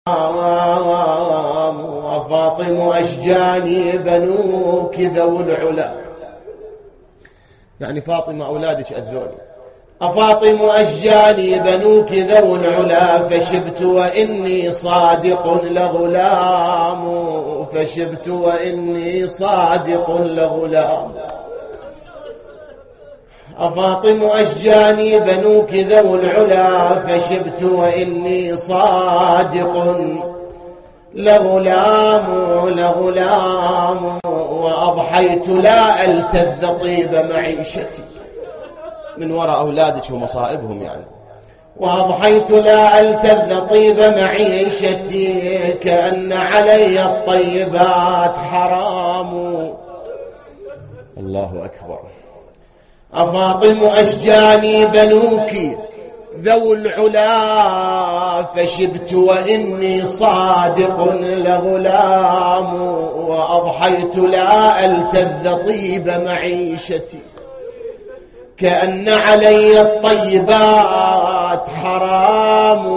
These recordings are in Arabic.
وفاطم أشجاني بنوك ذو العلا. يعني فاطمة أولادك أذوني. أفاطم أشجاني بنوك ذو العلا فشبت وإني صادق لغلام. فشبت وإني صادق لغلام. أفاطم أشجاني بنوك ذو العلا فشبت وإني صادق لغلام. وأضحيت لا ألتذ طيب معيشتي. من وراء أولادك ومصائبهم يعني. وأضحيت لا ألتذ طيب معيشتي كأن علي الطيبات حرام. الله أكبر. أفاطم أشجاني بنوك ذو العلا فشبت وإني صادق لغلام. وأضحيت لا ألتذ طيب معيشتي كأن علي الطيبات حرام.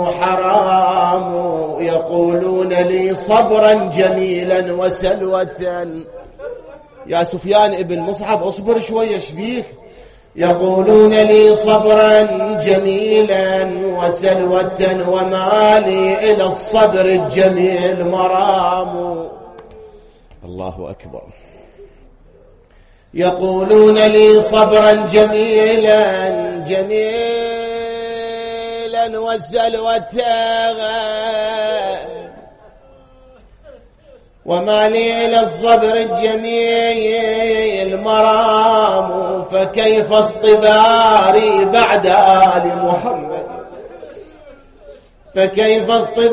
يقولون لي صبرا جميلا وسلوة. يا سفيان ابن مصعب اصبر شوية شبيك. يقولون لي صبرا جميلا وسلوة وما لي إلى الصبر الجميل مرام. الله أكبر. يقولون لي صبرا جميلا وسلوة وما لي إلى الصبر الجميل مرام. فكيف اصطباري بعد آل محمد. فكيف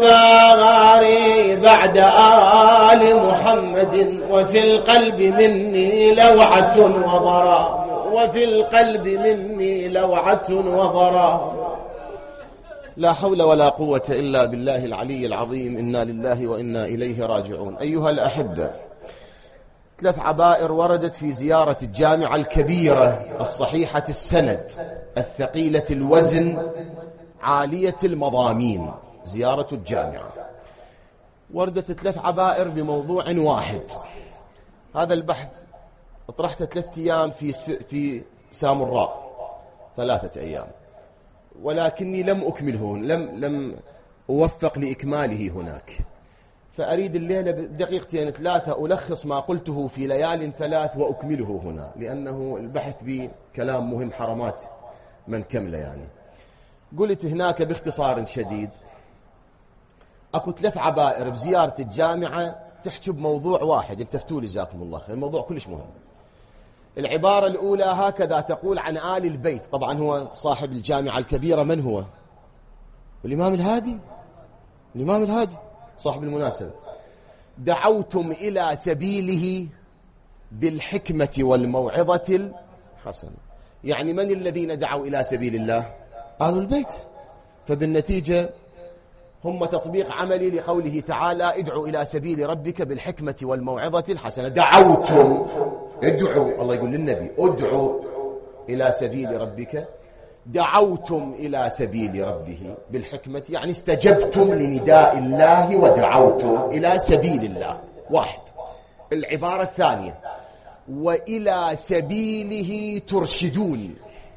اصطباري بعد آل محمد. وفي القلب مني لوعة وضرام. وفي القلب مني لوعة وضرام. لا حول ولا قوة إلا بالله العلي العظيم. إنا لله وإنا إليه راجعون. أيها الأحبة، 3 عبائر وردت في زيارة الجامعة الكبيرة الصحيحة السند الثقيلة الوزن عالية المضامين. زيارة الجامعة وردت 3 عبائر بموضوع واحد. هذا البحث اطرحته 3 أيام في سامراء، 3 أيام، ولكني لم أكمله، لم أوفق لإكماله هناك. فأريد الليلة بدقيقتين 3 ألخص ما قلته في ليال 3 وأكمله هنا، لأنه البحث بكلام مهم حرمات من كمله. يعني قلت هناك باختصار شديد أكو 3 عبائر بزيارة الجامعة تحكي بموضوع واحد. التفتوا لي جزاكم الله خير، الموضوع كلش مهم. العبارة الأولى هكذا تقول عن آل البيت. طبعا هو صاحب الجامعة الكبيرة من هو؟ الإمام الهادي. الإمام الهادي صاحب المناسبة. دعوتم إلى سبيله بالحكمة والموعظة الحسنة. يعني من الذين دعوا إلى سبيل الله؟ آل البيت. فبالنتيجة هم تطبيق عملي لقوله تعالى ادعوا إلى سبيل ربك بالحكمة والموعظة الحسنة. دعوتم، ادعوا، الله يقول للنبي ادعوا إلى سبيل ربك. دعوتم إلى سبيل ربه بالحكمة، يعني استجبتم لنداء الله ودعوتم إلى سبيل الله. واحد. العبارة الثانية وإلى سبيله ترشدون،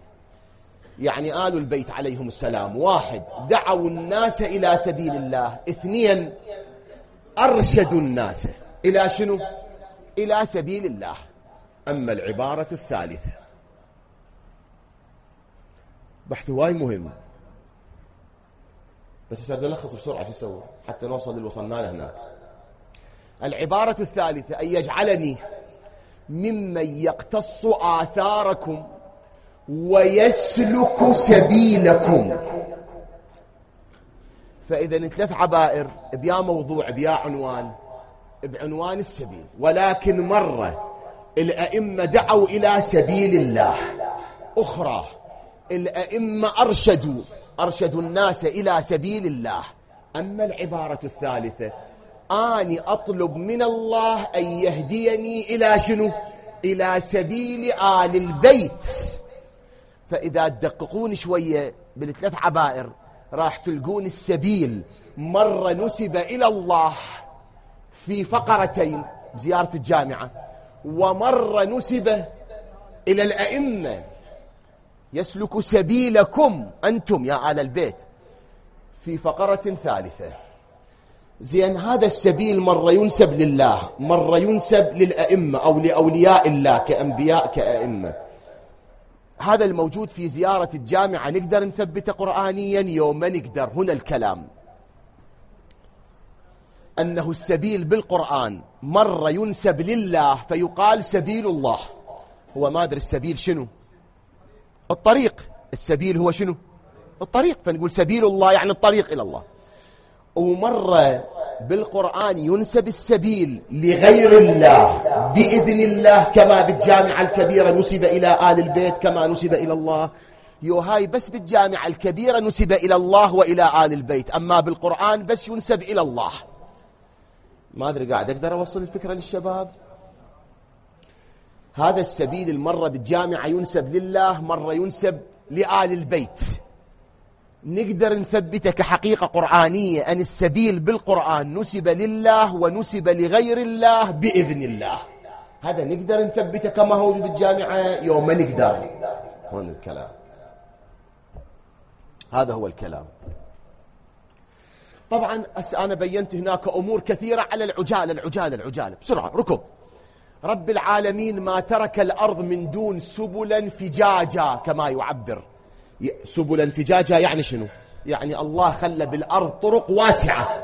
يعني آل البيت عليهم السلام. 1 دعوا الناس إلى سبيل الله. 2 أرشدوا الناس إلى شنو؟ إلى سبيل الله. أما العبارة الثالثة بحث واي مهم، بس أسأل ألخص بسرعة شو أسوي حتى نوصل اللي وصلنا له هناك. العبارة الثالثة أن يجعلني ممن يقتص آثاركم ويسلك سبيلكم. فإذا 3 عبائر بيا موضوع بيا عنوان، بعنوان السبيل، ولكن مرة الأئمة دعوا إلى سبيل الله، أخرى الأئمة أرشدوا الناس إلى سبيل الله. أما العبارة الثالثة أني أطلب من الله أن يهديني إلى شنو؟ إلى سبيل آل البيت. فإذا تدققون شوية بال3 عبائر راح تلقون السبيل مرة نسب إلى الله في فقرتين زيارة الجامعة، ومرة نسب إلى الأئمة يسلك سبيلكم أنتم يا آل البيت في فقرة ثالثة. زين، هذا السبيل مرة ينسب لله، مرة ينسب للأئمة أو لأولياء الله كأنبياء كأئمة. هذا الموجود في زيارة الجامعة نقدر نثبته قرآنيا يوم ما نقدر. هنا الكلام أنه السبيل بالقرآن مرة ينسب لله فيقال سبيل الله. هو ما أدري السبيل شنو؟ الطريق. السبيل هو شنو؟ الطريق، فنقول سبيل الله يعني الطريق إلى الله. ومرة بالقرآن ينسب السبيل لغير الله بإذن الله، كما بالجامعة الكبيرة نسب إلى آل البيت كما نسب إلى الله. هاي بس بالجامعة الكبيرة نسب إلى الله وإلى آل البيت، أما بالقرآن بس ينسب إلى الله. ما أدري قاعد أقدر أوصل الفكرة للشباب؟ هذا السبيل المرة بالجامعة ينسب لله، مرة ينسب لآل البيت. نقدر نثبته كحقيقة قرآنية أن السبيل بالقرآن نسب لله ونسب لغير الله بإذن الله. هذا نقدر نثبته كما هو بالجامعة يوم ما نقدر. هون الكلام، هذا هو الكلام. طبعا أنا بينت هناك أمور كثيرة على العجالة بسرعة. ركض. رب العالمين ما ترك الأرض من دون سبلا فجاجا كما يعبر. سبلا فجاجا يعني شنو؟ يعني الله خلى بالأرض طرق واسعة.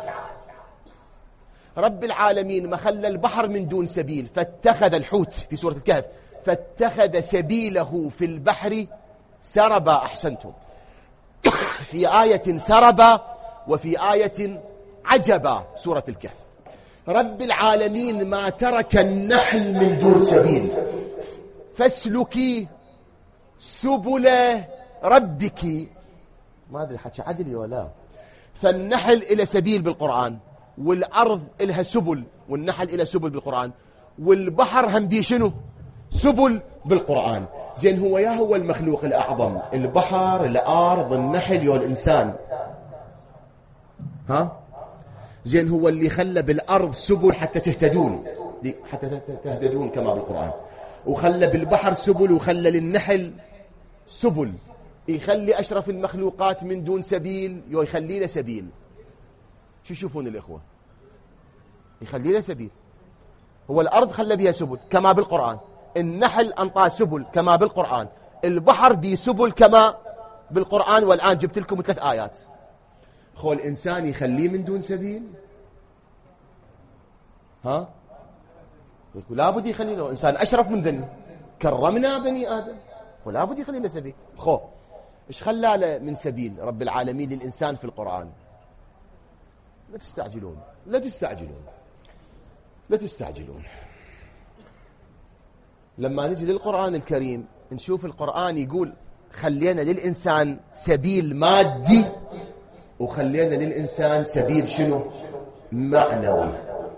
رب العالمين ما خلى البحر من دون سبيل، فاتخذ الحوت في سورة الكهف فاتخذ سبيله في البحر سربا. أحسنتم. في آية سربا وفي آية عجبا سورة الكهف. رب العالمين ما ترك النحل من دون سبيل، فاسلكي سبل ربك. ما أدري حكي عدلي ولا. فالنحل إلى سبيل بالقرآن، والأرض إلها سبل، والنحل إلى سبل بالقرآن، والبحر هم بيه شنو؟ سبل بالقرآن. زين، هو المخلوق الأعظم، البحر، الأرض، النحل، والإنسان. زين، هو اللي خلى بالأرض سبل حتى تهتدون، كما بالقرآن، وخلى بالبحر سبل، وخلى للنحل سبل. يخلي أشرف المخلوقات من دون سبيل يخلي له سبيل. شو يشوفون الإخوة؟ يخلي له سبيل. هو الأرض خلى بها سبل كما بالقرآن، النحل أنطى سبل كما بالقرآن، البحر بيه سبل كما بالقرآن. والآن جبت لكم 3 آيات. خو الإنسان يخليه من دون سبيل؟ لا بد يخلي له. إنسان أشرف من ذنب، كرمنا بني آدم، ولا بد يخلي له سبيل. إيش خلى له من سبيل رب العالمين للإنسان في القرآن؟ لا تستعجلون. لما نجي للقرآن الكريم نشوف القرآن يقول خلينا للإنسان سبيل مادي، وخلينا للإنسان سبيل شنو؟ معنوي.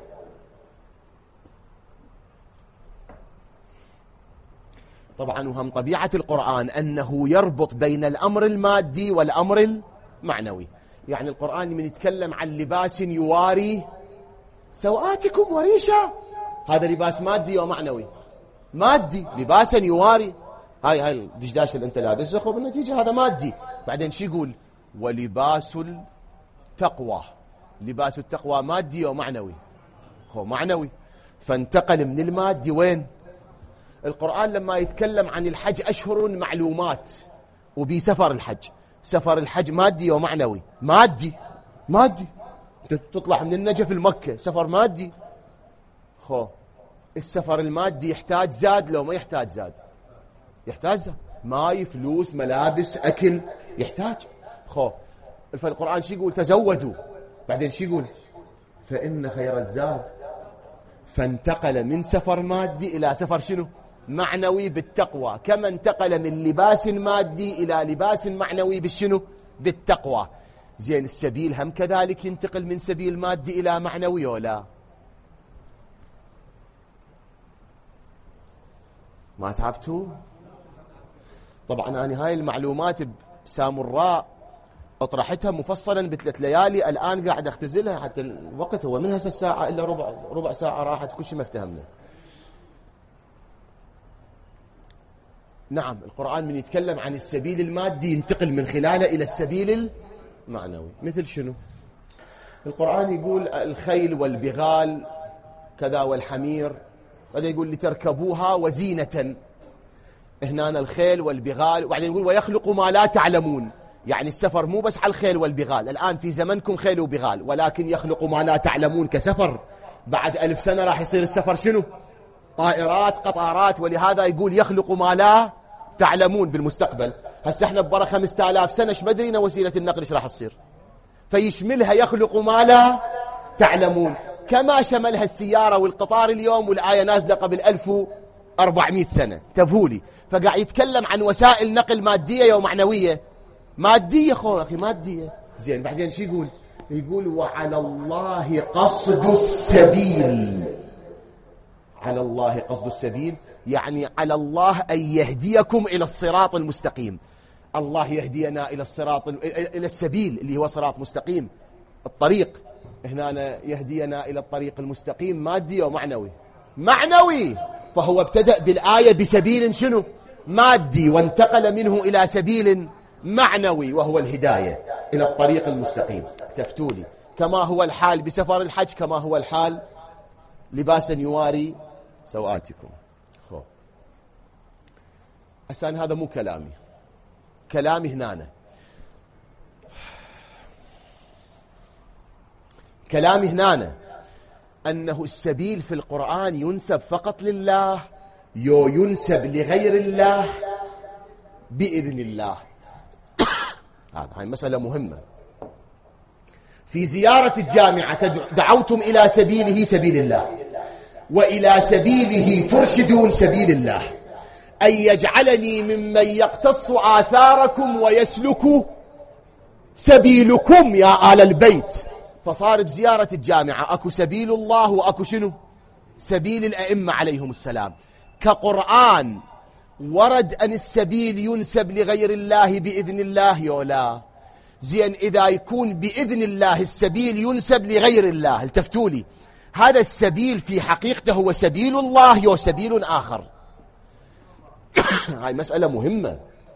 طبعا وهم طبيعة القرآن أنه يربط بين الأمر المادي والأمر المعنوي. يعني القرآن من يتكلم عن لباس يواري سوآتكم وريشا، هذا لباس مادي ومعنوي. مادي، لباسا يواري، هاي الدشداش اللي انت لابسه، خو بالنتيجة هذا مادي. بعدين شو يقول؟ ولباس التقوى. لباس التقوى مادي ومعنوي. معنوي. فانتقل من المادي وين؟ القرآن لما يتكلم عن الحج أشهر معلومات، وبسفر الحج. سفر الحج مادي ومعنوي. مادي تطلع من النجف المكة، سفر مادي. السفر المادي يحتاج زاد لو ما يحتاج زاد؟ يحتاج زاد، ماي، فلوس، ملابس، أكل، يحتاج. فالقرآن شو يقول؟ تزودوا. بعدين شو يقول؟ فإن خير الزاد. فانتقل من سفر مادي إلى سفر شنو؟ معنوي بالتقوى. كما انتقل من لباس مادي إلى لباس معنوي بالشنو؟ بالتقوى. زين، السبيل هم كذلك ينتقل من سبيل مادي إلى معنوي ولا؟ ما تعبتوا؟ طبعا أنا هاي المعلومات بسامراء أطرحتها مفصلا ب3 ليالي، الآن قاعد أختزلها حتى الوقت هو من هسه الساعة إلا ربع ساعة راحت، كل شيء ما افتهمنا. نعم القرآن من يتكلم عن السبيل المادي ينتقل من خلاله إلى السبيل المعنوي. مثل شنو؟ القرآن يقول الخيل والبغال كذا والحمير، هذا يقول لتركبوها وزينة. هنا الخيل والبغال، وبعدين يقول ويخلق ما لا تعلمون، يعني السفر مو بس على الخيل والبغال، الآن في زمنكم خيل وبغال، ولكن يخلق ما لا تعلمون كسفر. بعد 1000 سنة راح يصير السفر شنو؟ طائرات قطارات، ولهذا يقول يخلق ما لا تعلمون بالمستقبل. هسه احنا ببرا 5000 سنة ايش مدرينا وسيلة النقل ايش راح تصير، فيشملها يخلق ما لا تعلمون، كما شملها السيارة والقطار اليوم، والآية نازلة قبل 1400 سنة. انتبهوا لي، فقاعد يتكلم عن وسائل نقل مادية ومعنوية. مادية أخي مادية. زين بعدين شو يقول؟ يقول وعلى الله قصد السبيل. على الله قصد السبيل يعني على الله أن يهديكم إلى الصراط المستقيم. الله يهدينا إلى إلى السبيل اللي هو صراط مستقيم، الطريق. هنا يهدينا إلى الطريق المستقيم مادي ومعنوي. معنوي، فهو ابتدأ بالآية بسبيل شنو؟ مادي، وانتقل منه إلى سبيل معنوي وهو الهداية إلى الطريق المستقيم. تفتولي كما هو الحال بسفر الحج، كما هو الحال لباسا يواري سوآتكم. أسان هذا مو كلامي هنا. كلامي هنا أنه السبيل في القرآن ينسب فقط لله، ينسب لغير الله بإذن الله. هاي مسألة مهمة. في زيارة الجامعة دعوتم إلى سبيله سبيل الله، وإلى سبيله ترشدون سبيل الله، أن يجعلني ممن يقتص آثاركم ويسلك سبيلكم يا آل البيت. فصار بزيارة الجامعة أكو سبيل الله وأكو شنو؟ سبيل الأئمة عليهم السلام. كقرآن ورد أن السبيل ينسب لغير الله بإذن الله يولا. زين إذا يكون بإذن الله السبيل ينسب لغير الله، التفتوا لي، هذا السبيل في حقيقته هو سبيل الله يو سبيل آخر. هاي مسألة مهمة.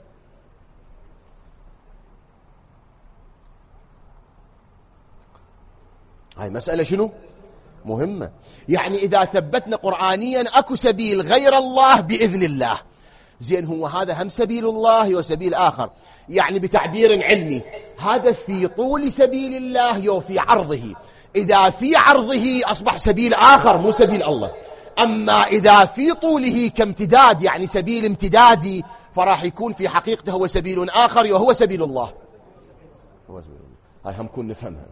هاي مسألة شنو؟ مهمة. يعني إذا ثبتنا قرآنيا أكو سبيل غير الله بإذن الله، زين هو هذا هم سبيل الله وسبيل آخر. يعني بتعبير علمي هذا في طول سبيل الله يو في عرضه. إذا في عرضه أصبح سبيل آخر مو سبيل الله، أما إذا في طوله كامتداد يعني سبيل امتدادي فراح يكون في حقيقته هو سبيل آخر وهو سبيل الله. هاي هم كون نفهمها.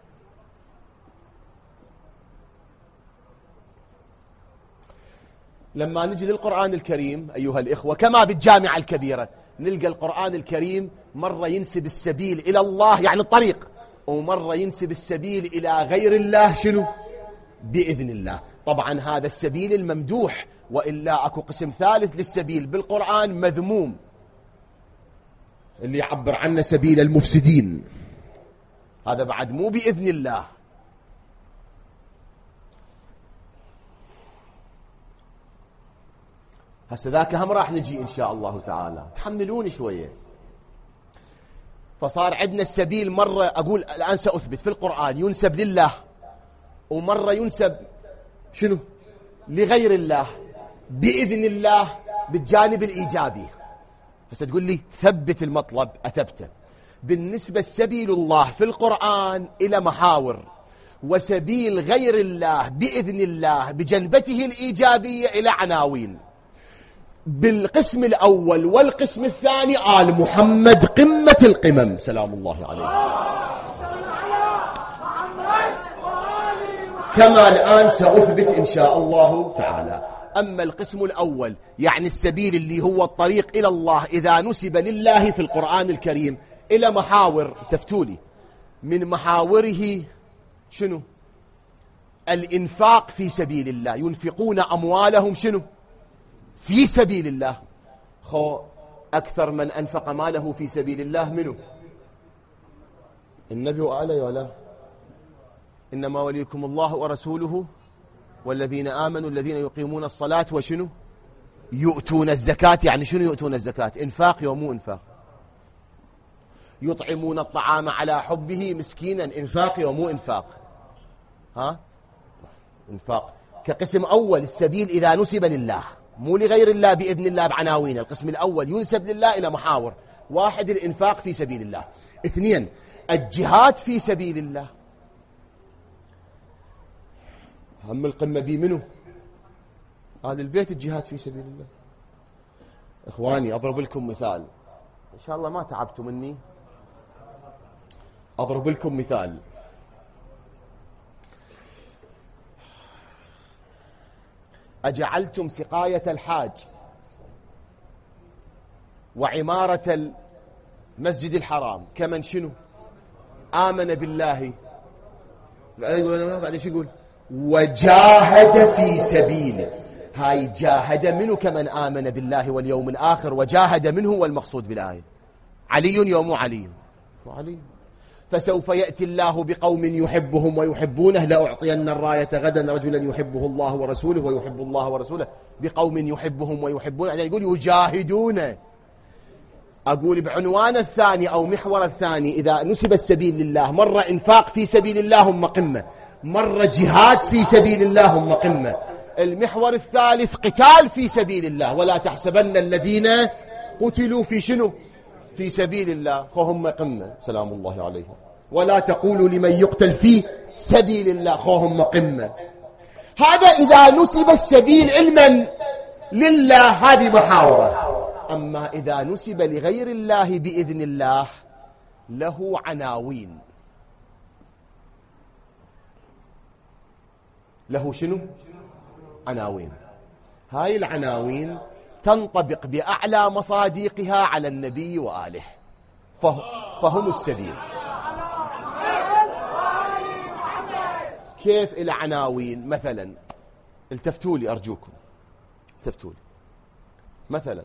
لما نجي للقرآن الكريم أيها الإخوة كما بالجامعة الكبيرة، نلقى القرآن الكريم مرة ينسب السبيل إلى الله يعني الطريق، ومرة ينسب السبيل إلى غير الله شنو؟ بإذن الله. طبعا هذا السبيل الممدوح، وإلا أكو قسم ثالث للسبيل بالقرآن مذموم اللي يعبر عنه سبيل المفسدين، هذا بعد مو بإذن الله. هسه ذاك هم راح نجي إن شاء الله تعالى، تحملوني شوية. فصار عندنا السبيل مرة أقول الآن سأثبت في القرآن ينسب لله، ومرة ينسب شنو؟ لغير الله بإذن الله بالجانب الإيجابي. هسه تقول لي ثبت المطلب، أثبته. بالنسبة سبيل الله في القرآن إلى محاور، وسبيل غير الله بإذن الله بجنبته الإيجابية إلى عناوين. بالقسم الأول والقسم الثاني آل محمد قمة القمم سلام الله عليه، كما الآن سأثبت إن شاء الله تعالى. أما القسم الأول يعني السبيل اللي هو الطريق إلى الله، إذا نسب لله في القرآن الكريم إلى محاور، تفتولي من محاوره شنو؟ الإنفاق في سبيل الله، ينفقون أموالهم شنو؟ في سبيل الله. أكثر من أنفق ماله في سبيل الله منه؟ النبي وآله ولا إنما وليكم الله ورسوله والذين آمنوا الذين يقيمون الصلاة وشنو يؤتون الزكاة. يعني شنو يؤتون الزكاة؟ إنفاق يومو إنفاق. يطعمون الطعام على حبه مسكينا، إنفاق يومو إنفاق. ها إنفاق كقسم أول. السبيل إذا نسب لله مو لغير الله بإذن الله بعناوين. القسم الأول ينسب لله إلى محاور: واحد الإنفاق في سبيل الله، اثنين الجهاد في سبيل الله. هم القمة بي منه أهل البيت الجهاد في سبيل الله. إخواني أضرب لكم مثال، إن شاء الله ما تعبتوا مني. أضرب لكم مثال. أجعلتم سقاية الحاج وعمارة المسجد الحرام كمن شنو آمن بالله، بعد شو يقول وجاهد في سبيله. هاي جاهد منه كمن آمن بالله واليوم الآخر، وجاهد منه والمقصود بالآية. علي يوم علي وعلي. فسوف يأتي الله بقوم يحبهم ويحبونه: لأعطين الراية غدا رجلا يحبه الله ورسوله ويحب الله ورسوله. بقوم يحبهم ويحبونه، يعني يقول يجاهدون. أقول بعنوان الثاني أو محور الثاني: إذا نسب السبيل لله، مرة إنفاق في سبيل الله هم قمة، مرة جهاد في سبيل الله هم قمة. المحور الثالث قتال في سبيل الله: ولا تحسبن الذين قتلوا في شنو في سبيل الله هم قمة، سلام الله عليهم. ولا تقولوا لمن يقتل في سبيل الله هم قمة. هذا إذا نسب السبيل علما لله، هذه محاورة. أما إذا نسب لغير الله بإذن الله له عناوين. له شنو عناوين. هاي العناوين تنطبق بأعلى مصادقها على النبي وآله، فهم السبيل. كيف العناوين؟ مثلا التفتوا لي أرجوكم، التفتوا لي. مثلا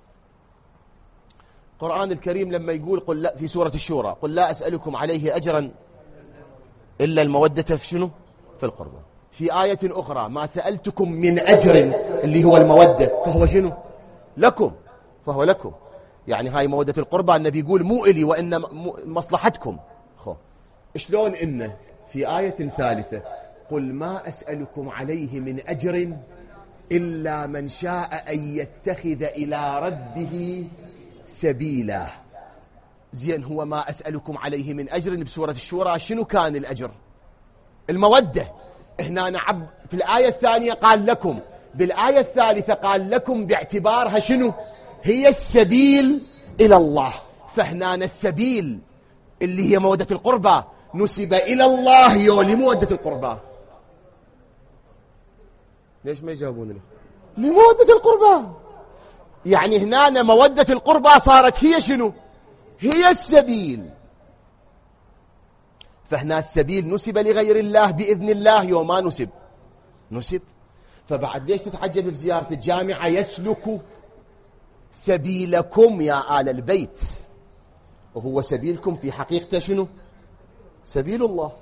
القرآن الكريم لما يقول قل لا في سورة الشورى: قل لا أسألكم عليه أجرا إلا المودة في شنو في القربى. في آية أخرى: ما سألتكم من أجر، اللي هو المودة، فهو شنو لكم، فهو لكم. يعني هاي مودة القربى النبي يقول مو إلي وإن مصلحتكم. شلون إنه في آية ثالثة: قل ما أسألكم عليه من أجر إلا من شاء أن يتخذ إلى ربه سبيلا. زين، هو ما أسألكم عليه من أجر بسورة الشورى شنو كان الأجر؟ المودة. هنا نعب في الآية الثانية قال لكم، بالآية الثالثة قال لكم باعتبارها شنو هي السبيل إلى الله. فهنا السبيل اللي هي مودة القربى نسب إلى الله يولي مودة القربى. ليش ما يجاوبون له؟ لمودة القربى. يعني هنا مودة القربى صارت هي شنو هي السبيل. فهنا السبيل نسب لغير الله بإذن الله يوم ما نسب. فبعد ليش تتعجب بزيارة الجامعة؟ يسلك سبيلكم يا آل البيت، وهو سبيلكم في حقيقته شنو سبيل الله.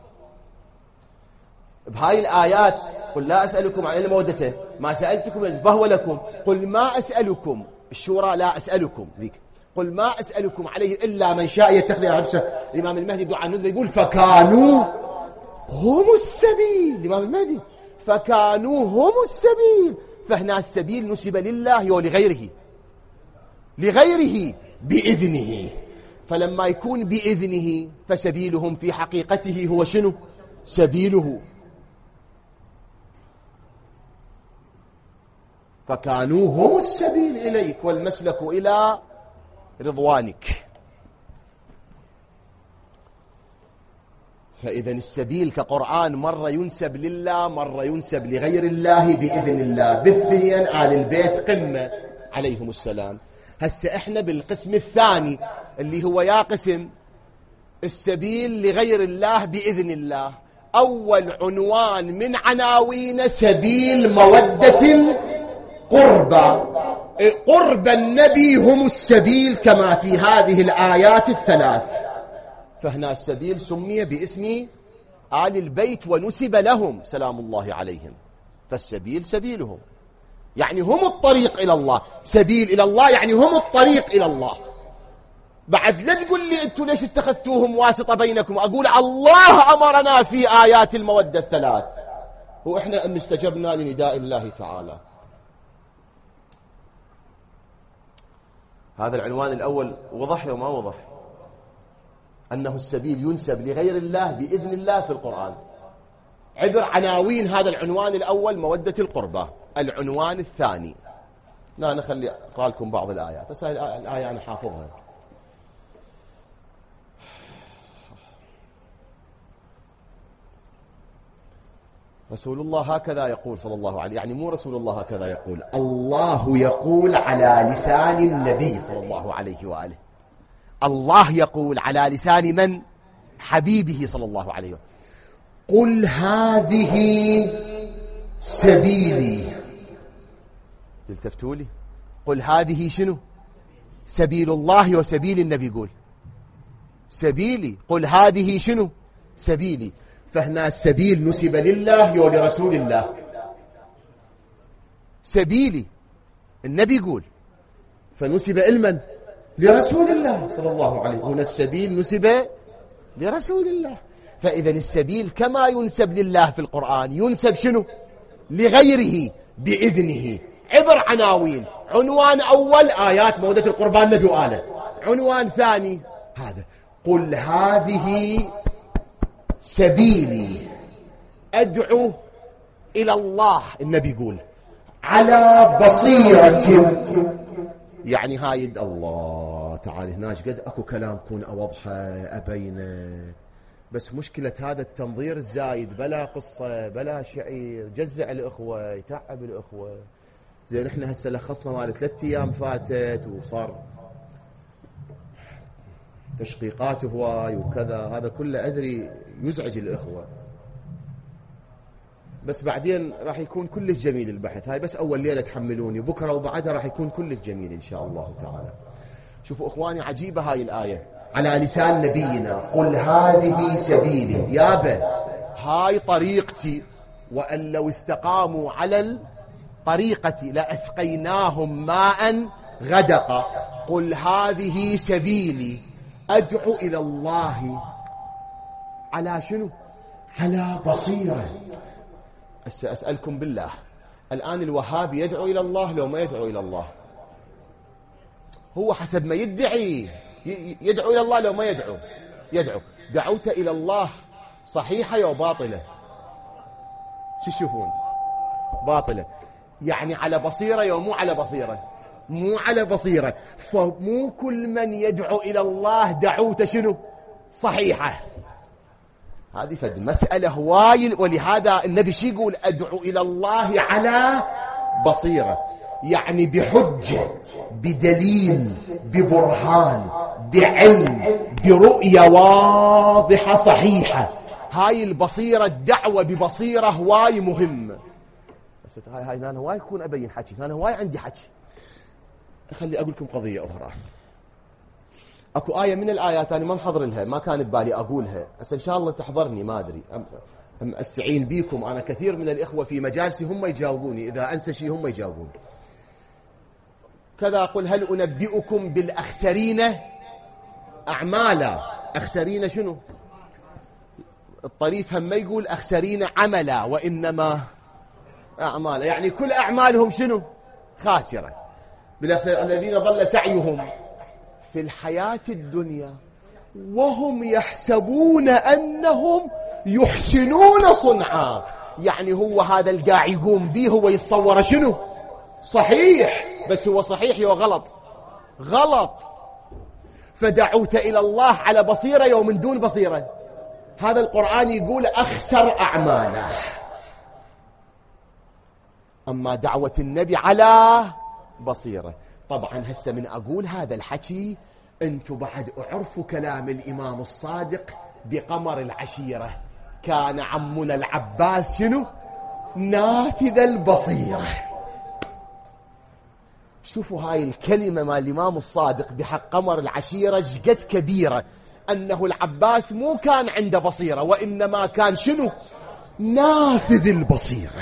بهاي الآيات: قل لا أسألكم عن المودة ما سألتكم فهو لكم. قل ما أسألكم، الشورى لا أسألكم ذيك. قل ما أسألكم عليه إلا من شاء يتخذ إلى ربه. الإمام المهدي دعاء الندبة يقول: فكانوا هم السبيل. الإمام المهدي فكانوا هم السبيل. فهنا السبيل نسب لله ولغيره، لغيره بإذنه. فلما يكون بإذنه فسبيلهم في حقيقته هو شنو سبيله. فكانوا هم السبيل إليك والمسلك إلى رضوانك. فإذا السبيل كقرآن مرة ينسب لله، مرة ينسب لغير الله بإذن الله. بالثنين آل البيت قمة عليهم السلام. هسه احنا بالقسم الثاني اللي هو يا قسم السبيل لغير الله بإذن الله. أول عنوان من عناوين سبيل مودة القربى. قرب النبي هم السبيل كما في هذه الآيات الثلاث. فهنا السبيل سمي باسم آل البيت ونسب لهم سلام الله عليهم، فالسبيل سبيلهم يعني هم الطريق إلى الله، سبيل إلى الله يعني هم الطريق إلى الله. بعد لا تقول لي أنتم ليش اتخذتوهم واسطة بينكم، أقول الله أمرنا في آيات المودة الثلاث، وإحنا أن استجبنا لنداء الله تعالى. هذا العنوان الأول وضح وما وضح؟ أنه السبيل ينسب لغير الله بإذن الله في القرآن. عبر عناوين هذا العنوان الأول مودة القربى. العنوان الثاني، لا نخلي أقرأ لكم بعض الآيات، بس الآية أنا حافظها. رسول الله هكذا يقول صلى الله عليه، يعني مو رسول الله هكذا يقول، الله يقول على لسان النبي صلى الله عليه وآله. الله يقول على لسان من؟ حبيبه صلى الله عليه وآله. قل هذه سبيلي. تلتفتوا لي، قل هذه شنو؟ سبيل الله وسبيل النبي. يقول سبيلي، قل هذه شنو؟ سبيلي. فهنا السبيل نسب لله ولرسول الله. سبيلي النبي يقول، فنسب علما لرسول الله صلى الله عليه وسلم. هنا السبيل نسب لرسول الله. فإذا السبيل كما ينسب لله في القرآن ينسب شنو؟ لغيره بإذنه. عبر عناوين. عنوان أول آيات مودة القربان النبي وآله. عنوان ثاني هذا، قل هذه سبيلي أدعو إلى الله. النبي يقول على بصيرة، يعني هاي الله تعالى هناك قد أكو كلام كون أوضحه أبينه، بس مشكلة هذا التنظير الزايد، بلا قصة بلا شعير، جزع الأخوة، يتعب الأخوة. زين احنا هسه لخصنا مال 3 أيام فاتت وصار تشقيقات هواي وكذا، هذا كله أدري يزعج الأخوة، بس بعدين راح يكون كلش جميل البحث. هاي بس أول ليلة تحملوني، بكرة وبعدها راح يكون كلش جميل إن شاء الله تعالى. شوفوا إخواني عجيبة هاي الآية على لسان نبينا، قل هذه سبيلي. يابا هاي طريقتي، وأن لو استقاموا على الطريقة لأسقيناهم ماء غدقا. قل هذه سبيلي أدعو إلى الله على شنو؟ على بصيرة. أسألكم بالله، الآن الوهابي يدعو إلى الله لو ما يدعو إلى الله؟ هو حسب ما يدعي يدعو إلى الله، لو ما يدعو يدعو. دعوت إلى الله صحيحة أو باطلة؟ شو تشوفون؟ باطلة. يعني على بصيرة أو مو على بصيرة؟ مو على بصيرة. فمو كل من يدعو إلى الله دعوته شنو؟ صحيحة. هذه فد مسألة هواي. ولهذا النبي شي يقول؟ أدعو إلى الله على بصيرة، يعني بحجة، بدليل، ببرهان، بعلم، برؤية واضحة صحيحة. هاي البصيرة، الدعوة ببصيرة هواي مهم. بس هاي أنا هواي يكون أبين حكي، أنا هواي عندي حكي. خلي أقول لكم قضية أخرى. أكو آية من الآيات أنا ما محضر لها، ما كان ببالي أقولها، بس إن شاء الله تحضرني، ما أدري، أم أستعين بيكم. أنا كثير من الإخوة في مجالسي هم يجاوبوني، إذا أنسى شيء هم يجاوبوني. كذا قل هل أنبئكم بالأخسرين أعمالا. أخسرين شنو؟ الطريف هم ما يقول أخسرين عملا، وإنما أعمالا، يعني كل أعمالهم شنو؟ خاسرة. الذين ضل سعيهم في الحياة الدنيا وهم يحسبون أنهم يحسنون صنعا. يعني هو هذا القاع يقوم به هو يتصور شنو؟ صحيح، بس هو صحيح يو غلط؟ غلط. فدعوت إلى الله على بصيرة يوم من دون بصيرة. هذا القرآن يقول أخسر أعماله. أما دعوة النبي على بصيرة. طبعا هسه من أقول هذا الحكي أنتوا بعد أعرفوا كلام الإمام الصادق بقمر العشيرة، كان عمنا العباس شنو؟ نافذ البصيرة. شوفوا هاي الكلمة مال الإمام الصادق بحق قمر العشيرة جد كبيرة. أنه العباس مو كان عنده بصيرة، وإنما كان شنو؟ نافذ البصيرة.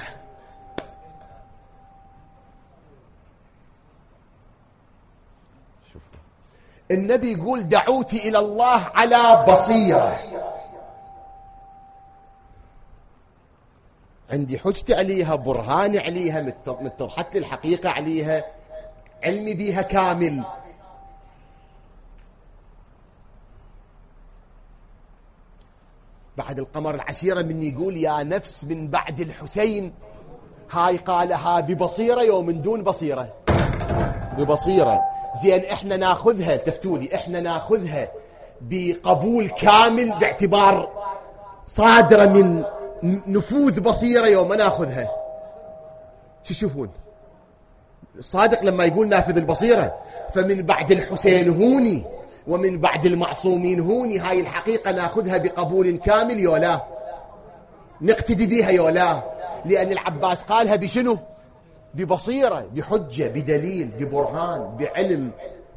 شوف النبي يقول دعوت إلى الله على بصيرة، عندي حجتي عليها، برهاني عليها، متضحت لي الحقيقة عليها، علمي بيها كامل. بعد القمر العشيرة من يقول يا نفس من بعد الحسين، هاي قالها ببصيرة يوم من دون بصيرة؟ ببصيرة. زين احنا ناخذها، تفتولي احنا ناخذها بقبول كامل باعتبار صادرة من نفوذ بصيرة يوم ما ناخذها؟ شو تشوفون؟ الصادق لما يقول نافذ البصيرة، فمن بعد الحسين هوني ومن بعد المعصومين هوني، هاي الحقيقة ناخذها بقبول كامل يولا؟ نقتدي بيها يولا؟ لأن العباس قالها بشنو؟ ببصيرة، بحجة، بدليل، ببرهان، بعلم،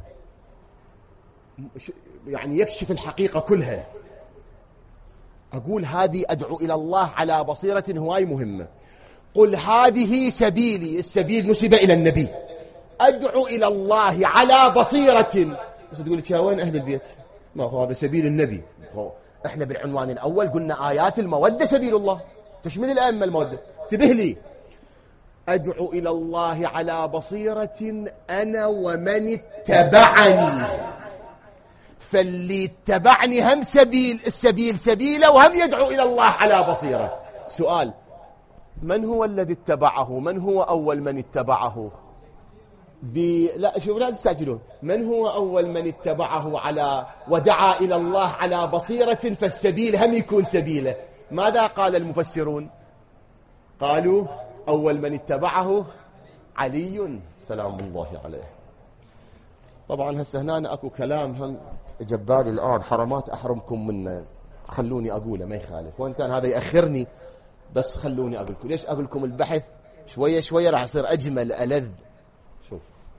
يعني يكشف الحقيقة كلها. أقول هذه أدعو إلى الله على بصيرة هواي مهمة. قل هذه سبيلي، السبيل نسب إلى النبي، أدعو إلى الله على بصيرة. بس تقول لي وين أهل البيت؟ ما هو هذا سبيل النبي. إحنا بالعنوان الأول قلنا آيات المودة سبيل الله، تشمل الأئمة المودة. انتبه لي، أدعو إلى الله على بصيرة أنا ومن اتبعني. فاللي اتبعني هم السبيل سبيله، وهم يدعو إلى الله على بصيرة. سؤال، من هو الذي اتبعه؟ من هو أول من اتبعه؟ لا شوف، لا تستعجلون. من هو أول من اتبعه على ودعا إلى الله على بصيرة؟ فالسبيل هم يكون سبيله. ماذا قال المفسرون؟ قالوا أول من اتبعه علي سلام الله عليه. طبعا هسه هنا أكو كلام هم جبال الآن، حرمات أحرمكم منه، خلوني أقوله ما يخالف، وإن كان هذا يأخرني بس خلوني أقولكم. ليش أقولكم البحث شوية شوية راح يصير أجمل ألذ. شوف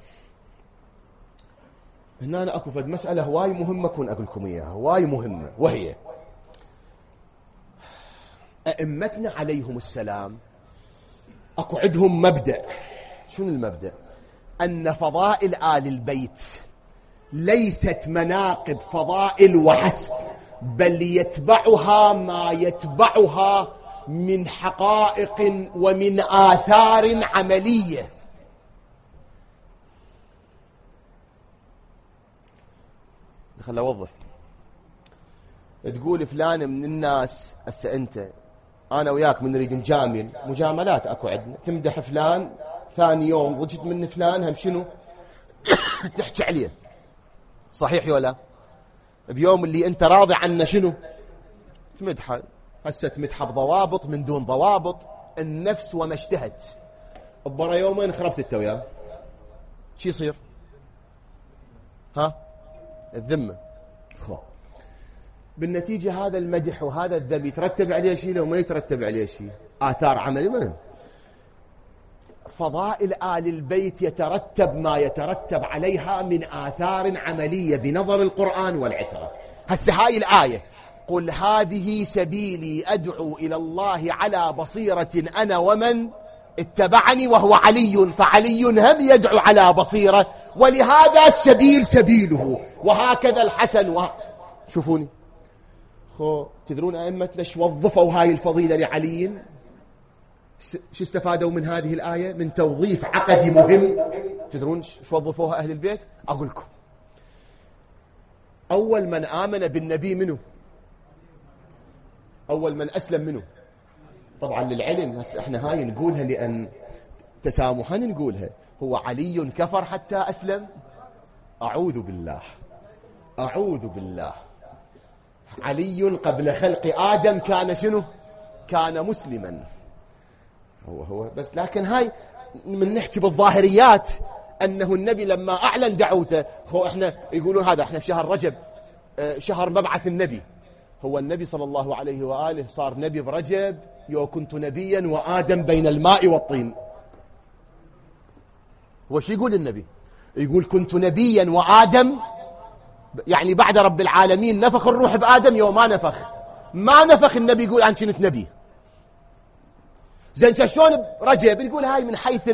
هنا أنا أكو فد مسألة هواي مهمة كون أقولكم إياها، هواي مهمة، وهي أئمتنا عليهم السلام أكو عندهم مبدأ. شنو المبدأ؟ أن فضائل آل البيت ليست مناقب فضائل وحسب، بل يتبعها ما يتبعها من حقائق ومن آثار عملية. خلنا أوضح. تقول فلان من الناس، هسه أنت أنا وياك من نريد نجامل، مجاملات أكو عندنا، تمدح فلان، ثاني يوم ضجت من فلان هم شنو؟ تحكي عليه، صحيح ولا؟ بيوم اللي أنت راضي عنه شنو؟ تمدحه. هسه تمدحه بضوابط من دون ضوابط، النفس وما اشتهت. برا يومين خربت انت وياه، شو يصير؟ ها؟ الذمة. بالنتيجة هذا المدح وهذا الذم يترتب عليه شيء لو ما يترتب عليه شيء؟ آثار عملي. من فضائل آل البيت يترتب ما يترتب عليها من آثار عملية بنظر القرآن والعترة. هسه هاي الآية، قل هذه سبيلي أدعو إلى الله على بصيرة أنا ومن اتبعني، وهو علي، فعلي هم يدعو على بصيرة، ولهذا السبيل سبيله، وهكذا الحسن شوفوني تدرون أئمتنا شو وظفوا هاي الفضيلة لعلي؟ شو استفادوا من هذه الآية من توظيف عقدي مهم؟ تدرون شو وظفوها أهل البيت؟ أقول لكم. أول من آمن بالنبي منه؟ أول من أسلم منه؟ طبعا للعلم، هسه احنا هاي نقولها لأن تسامحا نقولها، هو علي كفر حتى أسلم؟ أعوذ بالله، أعوذ بالله. علي قبل خلق آدم كان شنو؟ كان مسلما. هو بس، لكن هاي من نحكي بالظاهريات، أنه النبي لما أعلن دعوته، هو احنا يقولون هذا احنا في شهر رجب، شهر مبعث النبي، هو النبي صلى الله عليه وآله صار نبي برجب، يو كنت نبيا وآدم بين الماء والطين. هو شو يقول النبي؟ يقول كنت نبيا وآدم يعني بعد رب العالمين نفخ الروح بآدم يوم ما نفخ النبي يقول أنا كنت نبي. زين شلون برجب يقول هاي من حيث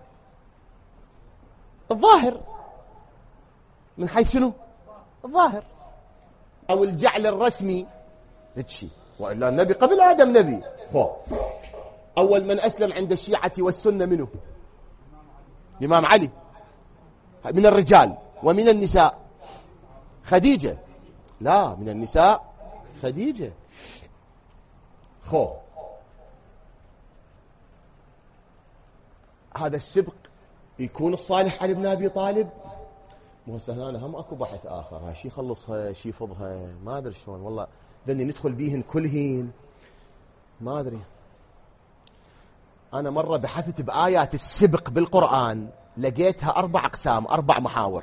الظاهر، من حيث شنو الظاهر أو الجعل الرسمي هيك، وإلا النبي قبل آدم نبي. أول من أسلم عند الشيعة والسنة منه الإمام علي من الرجال، ومن النساء خديجة. لا، من النساء خديجة. هذا السبق يكون الصالح علي بن أبي طالب. مو هنا هم اكو بحث آخر، ها شي يخلصها شي يفضها، ما أدري شلون والله، لأني ندخل بيهن كلهن ما أدري. أنا مرة بحثت بآيات السبق بالقرآن لقيتها 4 أقسام، 4 محاور.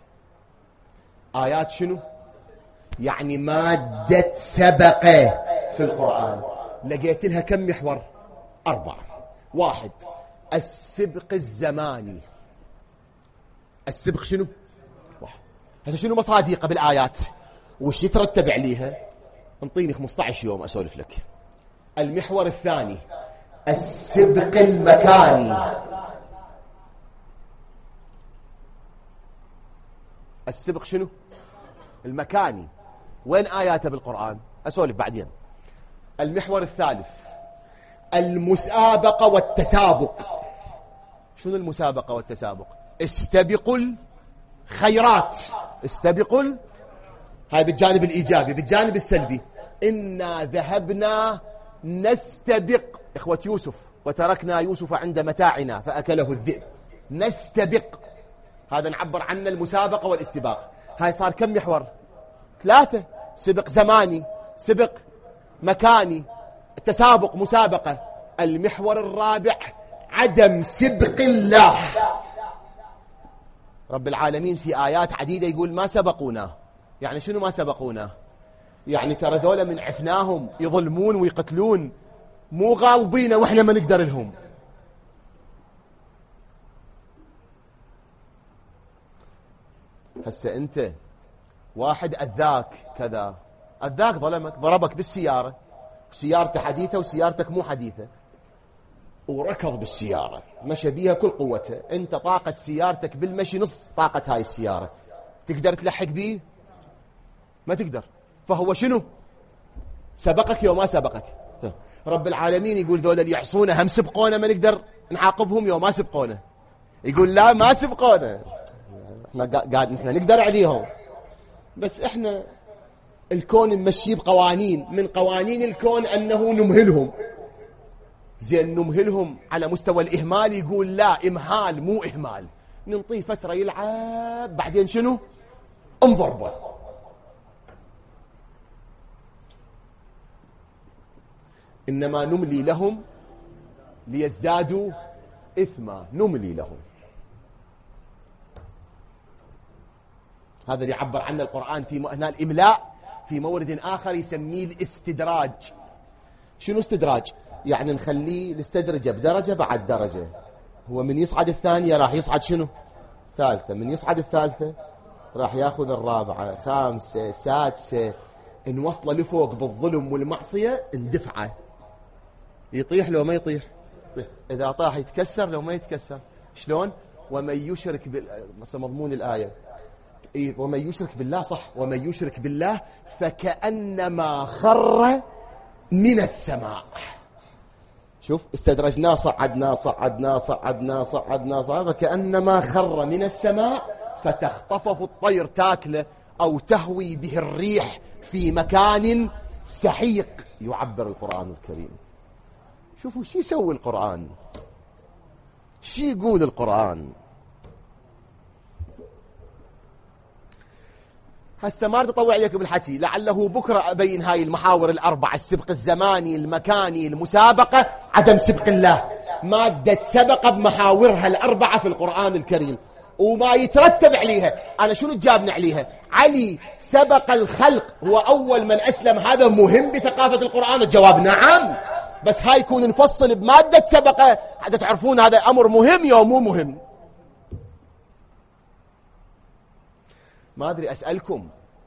آيات شنو؟ يعني مادة سبقة في القرآن لقيت لها كم محور؟ 4. 1 السبق الزماني. السبق شنو؟ 1. هذا شنو مصادقه بالآيات؟ وش يترتب عليها؟ انطيني 15 يوم أسولف لك. المحور الثاني السبق المكاني. السبق شنو؟ المكاني. وين آياته بالقرآن؟ أسولف بعدين. المحور الثالث المسابقة والتسابق. شنو المسابقة والتسابق؟ استبقوا الخيرات. استبقوا هاي بالجانب الإيجابي. بالجانب السلبي إنا ذهبنا نستبق إخوة يوسف وتركنا يوسف عند متاعنا فأكله الذئب. نستبق هذا نعبر عنه المسابقة والاستباق. هاي صار كم محور؟ 3. سبق زماني، سبق مكاني، التسابق مسابقة. المحور الرابع عدم سبق الله. رب العالمين في آيات عديدة يقول ما سبقونا. يعني شنو ما سبقونا؟ يعني ترى ذولا من عفناهم يظلمون ويقتلون، مو غاوبينا وإحنا ما نقدر لهم. هسه أنت واحد أذاك كذا، أذاك ظلمك، ضربك بالسيارة، سيارته حديثة وسيارتك مو حديثة، وركض بالسيارة مشى بيها كل قوته. أنت طاقة سيارتك بالمشي نص طاقة هاي السيارة، تقدر تلحق بيه؟ ما تقدر. فهو شنو؟ سبقك يوم ما سبقك. رب العالمين يقول ذولا اللي يعصونا هم سبقونا ما نقدر نعاقبهم يوم ما سبقونا. يقول لا ما سبقونا، احنا نقدر عليهم، بس احنا الكون نمشيه بقوانين، من قوانين الكون أنه نمهلهم. زين نمهلهم على مستوى الإهمال، يقول لا إمهال مو إهمال، ننطيه فترة يلعب بعدين شنو؟ انضربه. إنما نملي لهم ليزدادوا إثما. نملي لهم، هذا اللي يعبر عنه القرآن في هنا الإملاء. في مورد آخر يسميه الاستدراج. شنو استدراج؟ يعني نخليه نستدرجه بدرجة بعد درجة. هو من يصعد الثانية راح يصعد شنو؟ ثالثة. من يصعد الثالثة راح ياخذ الرابعة، 5، 6. إن وصله لفوق بالظلم والمعصية اندفعه. يطيح لو ما يطيح؟ إذا طاح يتكسر لو ما يتكسر. شلون؟ ومن يشرك مضمون الآية ومن يشرك بالله، صح، ومن يشرك بالله فكأنما خر من السماء. شوف استدرجناه، صعدنا صعدنا صعدنا صعدنا صعدنا، فكأنما خر من السماء فتخطفه الطير تاكله أو تهوي به الريح في مكان سحيق. يعبر القرآن الكريم. شوفوا شو يسوي القرآن، شو يقول القرآن. هسه ما أطول عليكم بالحكي، لعله بكرة أبين هاي المحاور الأربعة: السبق الزماني، المكاني، المسابقة، عدم سبق الله. مادة سبق بمحاورها الأربعة في القرآن الكريم وما يترتب عليها. أنا شنو تجابنا عليها؟ علي سبق الخلق، هو أول من أسلم، هذا مهم بثقافة القرآن؟ الجواب نعم، بس هاي يكون نفصل بمادة سبقة حتى تعرفون هذا أمر مهم يوم مو مهم. ما أدري أسألكم،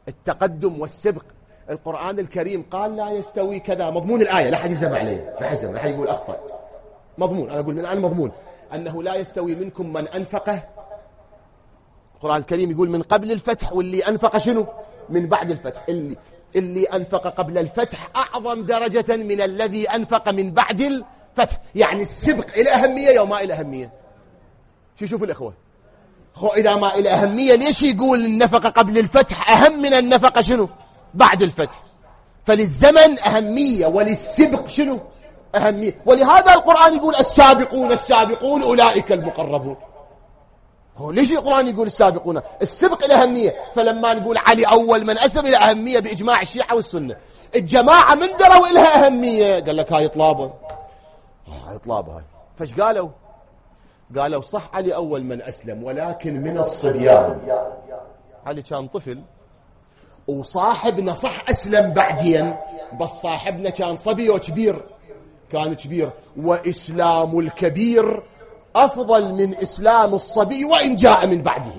التقدم والسبق. القرآن الكريم قال لا يستوي كذا، مضمون الآية، لا حد يزم عليه، لا حد يقول أخطأ، مضمون، أنا أقول من الآن مضمون أنه لا يستوي منكم من أنفقه. القرآن الكريم يقول من قبل الفتح، واللي أنفق شنو؟ من بعد الفتح. اللي أنفق قبل الفتح أعظم درجة من الذي أنفق من بعد الفتح. يعني السبق إلى أهمية يوم ما إلى أهمية. شوفوا الإخوة، إذا ما إلى أهمية ليش يقول النفقة قبل الفتح أهم من النفقة شنو؟ بعد الفتح. فللزمن أهمية وللسبق شنو؟ أهمية. ولهذا القرآن يقول السابقون السابقون أولئك المقربون. ليش القرآن يقول السابقون؟ السبق إلى أهمية. فلما نقول علي أول من أسلم إلى أهمية بإجماع الشيعة والسنة. الجماعة من دروا إلها أهمية؟ قال لك هاي طلابة، هاي طلابة هاي. فايش قالوا؟ قالوا صح علي أول من أسلم، ولكن من الصبيان. علي كان طفل، وصاحبنا صح أسلم بعدين، بس صاحبنا كان صبي وكبير، كان كبير. وإسلام الكبير أفضل من إسلام الصبي وإن جاء من بعده،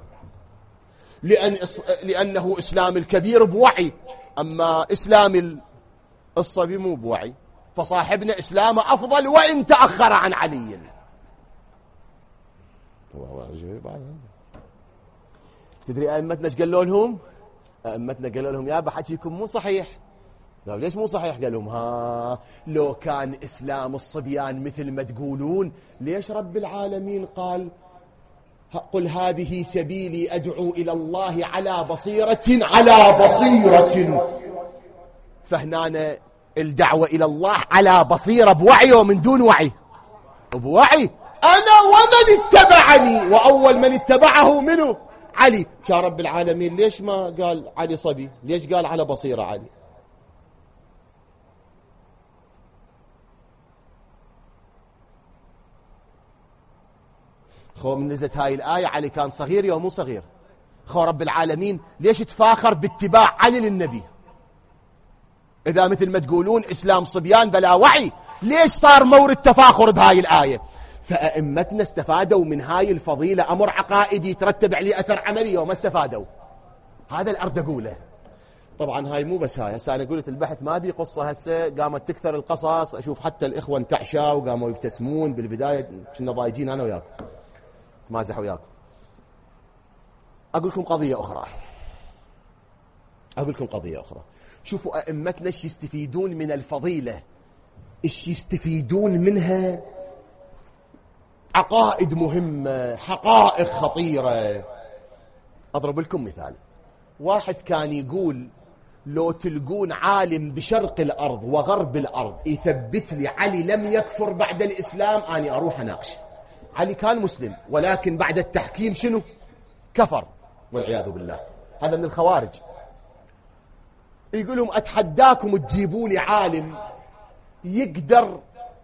لأنه إسلام الكبير بوعي، أما إسلام الصبي مو بوعي. فصاحبنا إسلامه أفضل وإن تأخر عن علي. تدري أئمتنا ايش قالوا لهم؟ أئمتنا قالوا لهم يا بحكيكم مو صحيح. قالوا ليش مو صحيح؟ قال لهم لو كان إسلام الصبيان مثل ما تقولون، ليش رب العالمين قال قل هذه سبيلي أدعو إلى الله على بصيرة، على بصيرة. فهنا الدعوة إلى الله على بصيرة، بوعي ومن دون وعي، بوعي. أنا ومن اتبعني، وأول من اتبعه منه علي. كان رب العالمين ليش ما قال علي صبي؟ ليش قال على بصيرة علي؟ من نزلت هاي الآية علي كان صغير يوم مو صغير. رب العالمين ليش تفاخر باتباع علي للنبي؟ إذا مثل ما تقولون إسلام صبيان بلا وعي، ليش صار مورد تفاخر بهاي الآية؟ فأئمتنا استفادوا من هاي الفضيلة أمر عقائدي يترتب عليه أثر عملي، وما استفادوا. هذا الأرض أقوله. طبعا هاي مو بس هاي، هسه أنا قلت البحث ما بي قصة، هسه قامت تكثر القصص. أشوف حتى الإخوة انتعشوا وقاموا يبتسمون. بالبداية كنا ضايجين أنا وياكم، تمازح وياكم. أقول لكم قضية أخرى. شوفوا أئمتنا ايش يستفيدون من الفضيلة، ايش يستفيدون منها. عقائد مهمة، حقائق خطيرة. أضرب لكم مثال. واحد كان يقول لو تلقون عالم بشرق الأرض وغرب الأرض يثبت لي علي لم يكفر بعد الإسلام، أني أروح أناقش. علي كان مسلم، ولكن بعد التحكيم شنو؟ كفر والعياذ بالله. هذا من الخوارج. يقول لهم أتحداكم تجيبوا لي عالم يقدر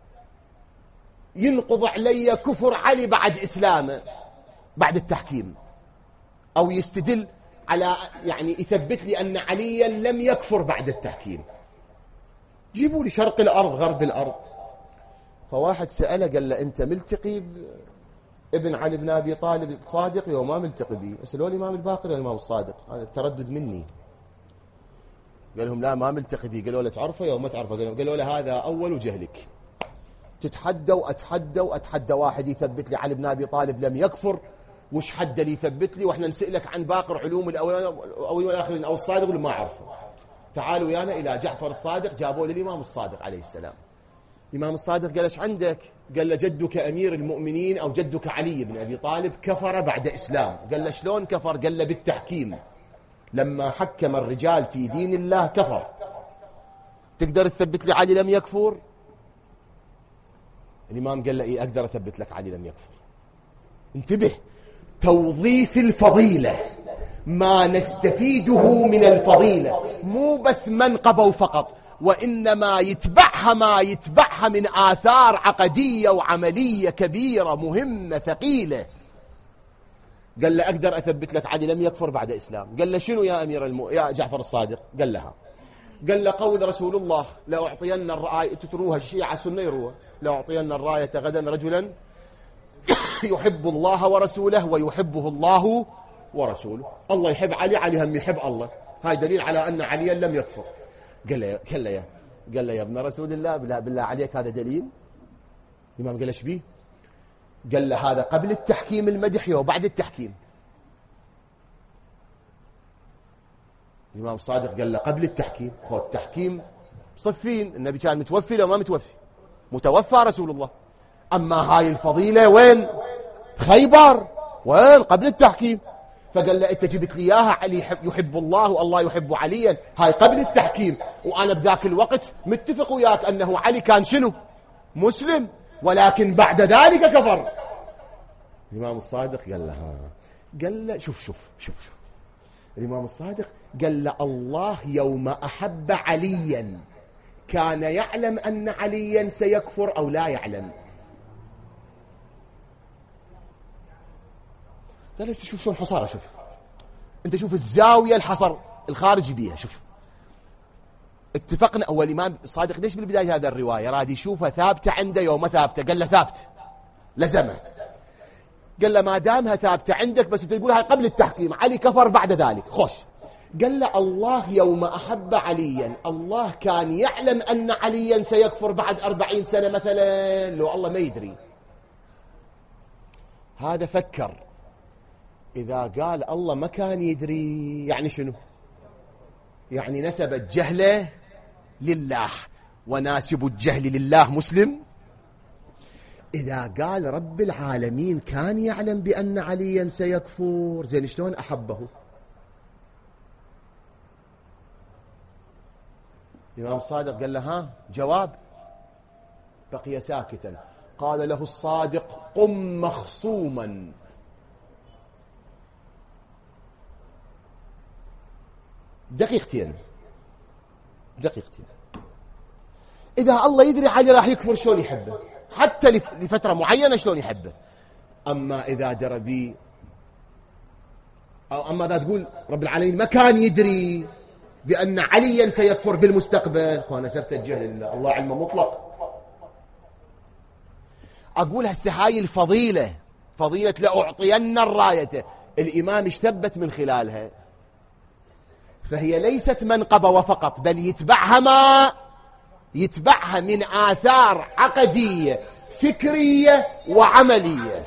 ينقض علي كفر علي بعد إسلامه بعد التحكيم، أو يستدل على يعني يثبت لي أن عليا لم يكفر بعد التحكيم. جيبوا لي شرق الأرض غرب الأرض. فواحد سأله قال له أنت ملتقي ابن علي بن أبي طالب صادق يوم ما ملتقي به؟ أسألوا الإمام الباقر الإمام الصادق، هذا التردد مني. قال لهم لا ما ملتقي به. قالوا له تعرفه يوم ما تعرفه؟ قالوا له هذا أول جهلك. تتحدوا أتحدى واحد يثبت لي علي بن أبي طالب لم يكفر، وش حد اللي يثبت لي؟ وإحنا نسألك عن باقر علوم الأولين والآخرين أو الصادق ولا ما أعرفه. تعالوا ويانا إلى جعفر الصادق. جابوا للإمام الصادق عليه السلام. الإمام الصادق قال ايش عندك؟ قال له جدك أمير المؤمنين أو جدك علي بن أبي طالب كفر بعد إسلام. قال له شلون كفر؟ قال له بالتحكيم، لما حكم الرجال في دين الله كفر. تقدر تثبت لي علي لم يكفر؟ الإمام قال له إيه أقدر أثبت لك علي لم يكفر. انتبه، توظيف الفضيلة، ما نستفيده من الفضيلة مو بس منقبة فقط، وإنما يتبعها من آثار عقدية وعملية كبيرة مهمة ثقيلة. قال له أقدر أثبت لك علي لم يكفر بعد إسلام. قال له شنو يا يا جعفر الصادق؟ قال لها قال له قول رسول الله لأعطين الراية، تتروها الشيعة سنة يروها، لأعطين الراية غدا رجلا يحب الله ورسوله ويحبه الله ورسوله. الله يحب علي، علي هم يحب الله. هاي دليل على أن عليا لم يكفر. قال له يا ابن رسول الله بالله عليك هذا دليل؟ الإمام قال ايش بيه؟ قال له هذا قبل التحكيم المدحي وبعد التحكيم. الإمام الصادق قال له قبل التحكيم. خذ التحكيم صفين، النبي كان متوفي لو ما متوفي؟ متوفى رسول الله. أما هاي الفضيلة وين؟ خيبر. وين؟ قبل التحكيم. فقال له أنت جبت لي إياها علي يحب الله والله يحب عليا، هاي قبل التحكيم، وأنا بذاك الوقت متفق وياك أنه علي كان شنو؟ مسلم، ولكن بعد ذلك كفر. الإمام الصادق قال له قال له شوف الإمام الصادق قال له الله يوم أحب عليا كان يعلم أن عليا سيكفر أو لا يعلم؟ قال له شوف شلون حصارة، شوف أنت شوف الزاوية الحصر الخارج بيها. شوف اتفقنا أول الإمام الصادق ليش بالبداية هذا الرواية راد يشوفها ثابتة عنده يوم ثابتة؟ قال له ثابتة لزمه. قال له ما دامها ثابتة عندك بس تقول هاي قبل التحكيم، علي كفر بعد ذلك، خوش. قال له الله يوم أحب عليا الله كان يعلم أن عليا سيكفر بعد 40 سنة مثلا، لو الله ما يدري. هذا فكر إذا قال الله ما كان يدري يعني شنو؟ يعني نسب الجهل لله، وناسب الجهل لله مسلم. إذا قال رب العالمين كان يعلم بأن عليا سيكفر، زين شلون أحبه؟ الإمام الصادق قال له ها جواب؟ بقي ساكتا. قال له الصادق قم مخصوما. دقيقتين إذا الله يدري علي راح يكفر شلون يحبه؟ حتى لفترة معينة شلون يحبه؟ أما إذا درى بي أو أما إذا تقول رب العالمين ما كان يدري بأن عليا سيكفر بالمستقبل، فأنا سبت الجهل لله، الله علمه مطلق. أقول هسه هاي الفضيلة فضيلة لأعطين الراية، الإمام اشتبت من خلالها، فهي ليست منقبة وفقط، بل يتبعها من آثار عقدية فكرية وعملية.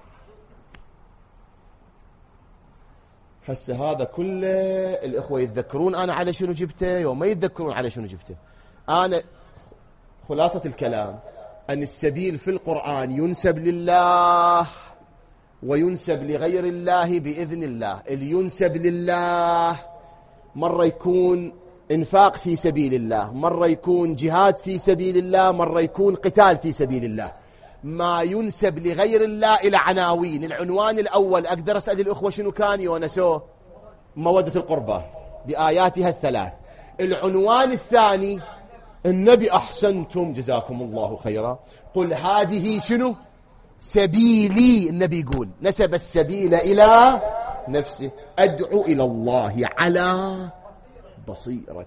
هسه هذا كله الإخوة يتذكرون أنا على شنو جبته وما يتذكرون على شنو جبته. أنا خلاصة الكلام أن السبيل في القرآن ينسب لله وينسب لغير الله بإذن الله. اللي ينسب لله مرة يكون انفاق في سبيل الله، مرة يكون جهاد في سبيل الله، مرة يكون قتال في سبيل الله. ما ينسب لغير الله إلى عناوين. العنوان الأول أقدر أسأل الأخوة شنو كان يونسوه؟ مودة القربى بآياتها الثلاث. العنوان الثاني النبي أحسنتم جزاكم الله خيرا، قل هذه شنو؟ سبيلي. النبي يقول نسب السبيل إلى نفسه، أدعو إلى الله على بصيرة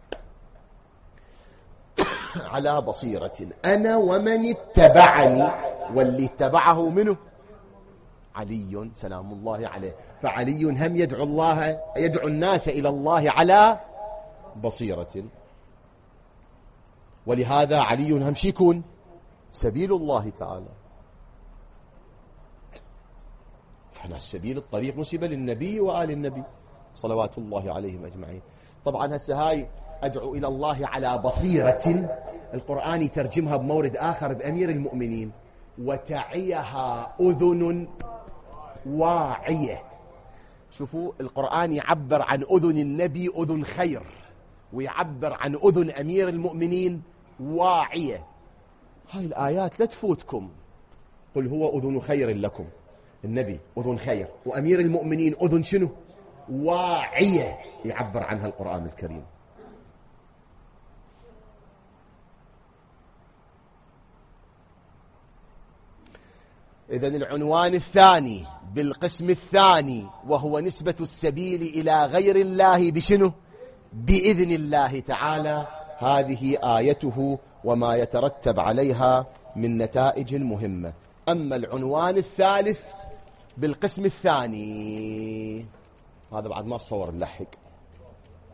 على بصيرة أنا ومن اتبعني، واللي اتبعه منه علي سلام الله عليه. فعلي هم يدعو الناس إلى الله على بصيرة، ولهذا علي هم يكون سبيل الله تعالى. فاحنا السبيل الطريق نسب للنبي وآل النبي صلوات الله عليهم أجمعين. طبعا هسه هاي أدعو إلى الله على بصيرة القرآن يترجمها بمورد آخر بأمير المؤمنين وتعيها أذن واعية. شوفوا القرآن يعبر عن أذن النبي أذن خير، ويعبر عن أذن أمير المؤمنين واعية. هاي الآيات لا تفوتكم. قل هو أذن خير لكم، النبي أذن خير، وأمير المؤمنين أذن شنو؟ واعية يعبر عنها القرآن الكريم. إذن العنوان الثاني بالقسم الثاني وهو نسبة السبيل إلى غير الله بشنو؟ بإذن الله تعالى. هذه آيته وما يترتب عليها من نتائج مهمة. أما العنوان الثالث بالقسم الثاني هذا بعد ما الصور نلحق.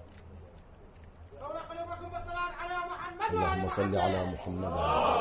اللهم صل على محمد.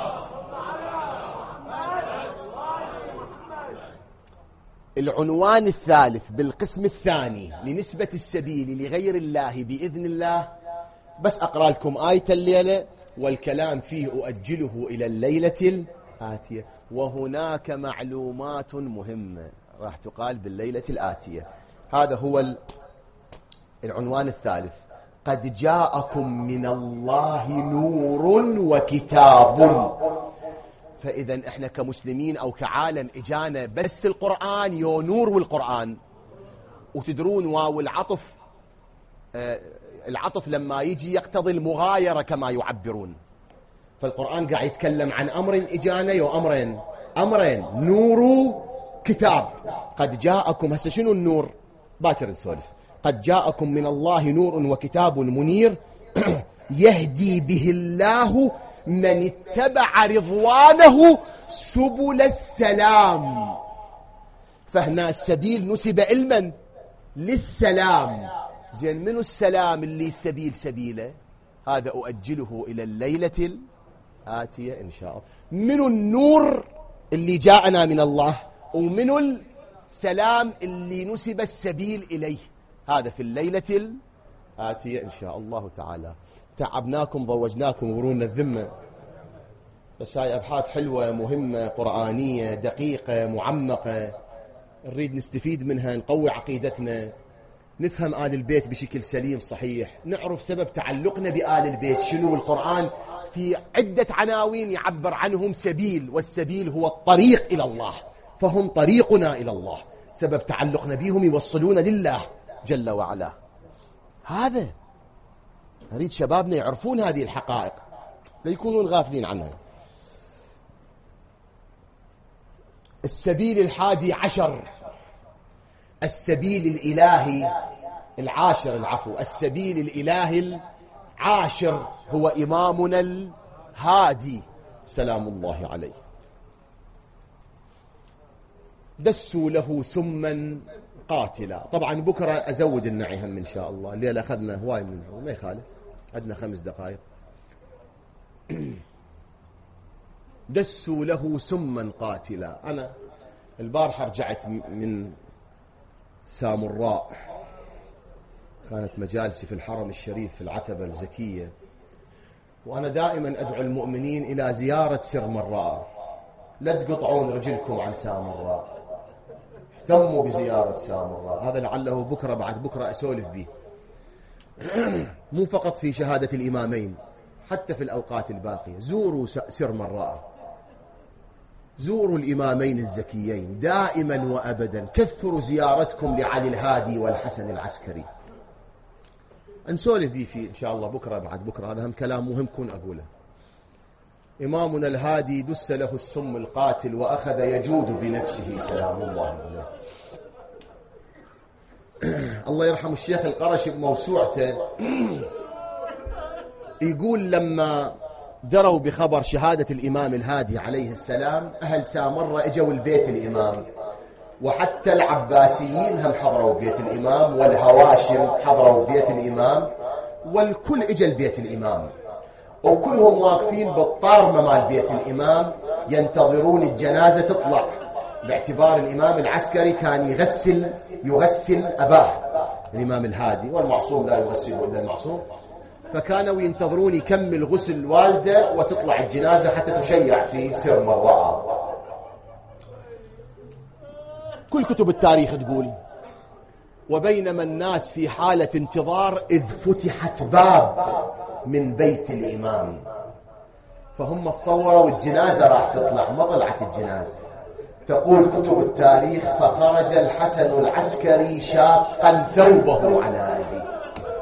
العنوان الثالث بالقسم الثاني لنسبة السبيل لغير الله بإذن الله، بس أقرأ لكم آية الليلة والكلام فيه أؤجله إلى الليلة الآتية. وهناك معلومات مهمة راح تقال بالليلة الآتية. هذا هو العنوان الثالث. قد جاءكم من الله نور وكتاب. فإذا إحنا كمسلمين أو كعالم إجانا بس القرآن يو نور والقرآن. وتدرون واو العطف، العطف لما يجي يقتضي المغايرة كما يعبرون. فالقرآن قاعد يتكلم عن أمر إجانا يو أمرين نور كتاب. قد جاءكم، هسه شنو النور؟ باكر نسولف. قد جاءكم من الله نور وكتاب منير يهدي به الله من اتبع رضوانه سبل السلام. فهنا السبيل نسب علما للسلام. زين، منو السلام اللي السبيل سبيله؟ هذا أؤجله إلى الليلة الآتية إن شاء الله. منو النور اللي جاءنا من الله؟ ومنو السلام اللي نسب السبيل إليه؟ هذا في الليلة الآتية إن شاء الله تعالى. تعبناكم ضوجناكم ورونا الذمة، بس هاي أبحاث حلوة مهمة قرآنية دقيقة معمقة، نريد نستفيد منها، نقوي عقيدتنا، نفهم آل البيت بشكل سليم صحيح، نعرف سبب تعلقنا بآل البيت شنو. القرآن في عدة عناوين يعبر عنهم سبيل، والسبيل هو الطريق إلى الله، فهم طريقنا إلى الله. سبب تعلقنا بهم يوصلون لله جل وعلا. هذا نريد شبابنا يعرفون هذه الحقائق لا يكونون غافلين عنها. السبيل 11، السبيل الإلهي السبيل الإلهي العاشر هو إمامنا الهادي سلام الله عليه. دسوا له سما قاتلا. طبعا بكرة أزود النعي هم إن شاء الله، الليلة أخذنا هواي منه ما يخالف، عندنا 5 دقائق. دسوا له سما قاتلا. أنا البارحة رجعت من سامراء، كانت مجالسي في الحرم الشريف في العتبة الزكية، وأنا دائما أدعو المؤمنين إلى زيارة سامراء. لا تقطعون رجلكم عن سامراء، اهتموا بزيارة سامراء. هذا لعله بكرة بعد بكرة أسولف به، مو فقط في شهادة الإمامين، حتى في الأوقات الباقية. زوروا سامراء، زوروا الإمامين الزكيين دائما وأبدا. كثروا زيارتكم لعلي الهادي والحسن العسكري. نسولف به فيه إن شاء الله بكرة بعد بكرة، هذا هم كلام مهم كون أقوله. إمامنا الهادي دس له السم القاتل وأخذ يجود بنفسه سلام الله عليه. الله يرحم الشيخ القرشي بموسوعته يقول لما دروا بخبر شهادة الإمام الهادي عليه السلام، أهل سامرة اجوا البيت الإمام، وحتى العباسيين هم حضروا بيت الإمام، والهواشم حضروا بيت الإمام، والكل اجى البيت الإمام، وكلهم واقفين بالطارمة مال بيت الإمام ينتظرون الجنازة تطلع، باعتبار الإمام العسكري كان يغسل أباه الإمام الهادي، والمعصوم لا يغسل إلا المعصوم، فكانوا ينتظرون يكمل غسل والده وتطلع الجنازة حتى تشيع في سامراء. كل كتب التاريخ تقول وبينما الناس في حالة انتظار إذ فتحت باب من بيت الإمام، فهم تصوروا الجنازة راح تطلع، ما طلعت الجنازة. تقول كتب التاريخ فخرج الحسن العسكري شاقا ثوبه على أبيه.